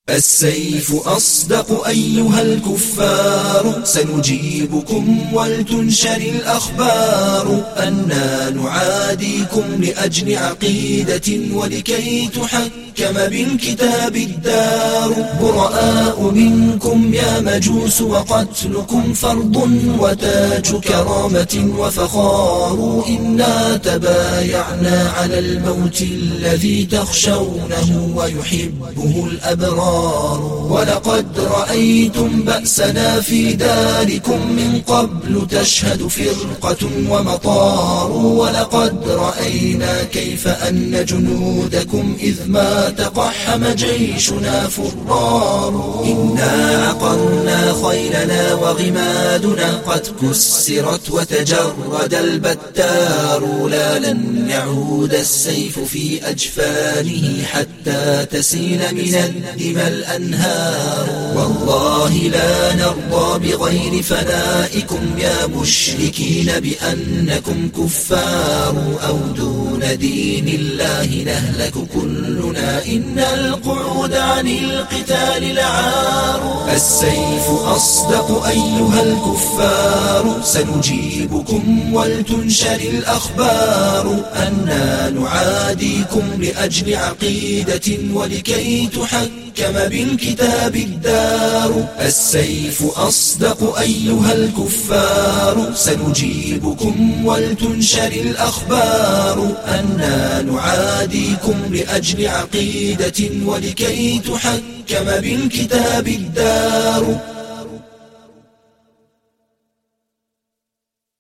السيف أصدق أيها الكفار، سنجيبكم ولتنشر الأخبار أنا نعاديكم لأجل عقيدة ولكي تحكم بالكتاب الدار. براء منكم يا مجوس وقتلكم فرض وتاج كرامة وفخار. إنا تبايعنا على الموت الذي تخشونه ويحبه الأبرار. ولقد رأيتم بأسنا في داركم من قبل تشهد فرقة ومطار. ولقد رأينا كيف أن جنودكم إذ ما تقحم جيشنا فرار. إنا عقرنا خيلنا وغمادنا قد كسرت وتجرد البتار. لا لن يعود السيف في أجفانه حتى تسيل من الدماء الأنهار. والله لا نرضى بغير فنائكم يا مشركين بأنكم كفار. أو دون دين الله نهلك كلنا إن القعود عن القتال لعار. السيف أصدق أيها الكفار، سنجيبكم ولتنشر الأخبار أنا نعاديكم لأجل عقيدة ولكي تحكم بالكتاب الدار. السيف أصدق أيها الكفار، سنجيبكم ولتنشر الأخبار أنا نعاديكم لأجل عقيدة ولكي تحكم بالكتاب الدار.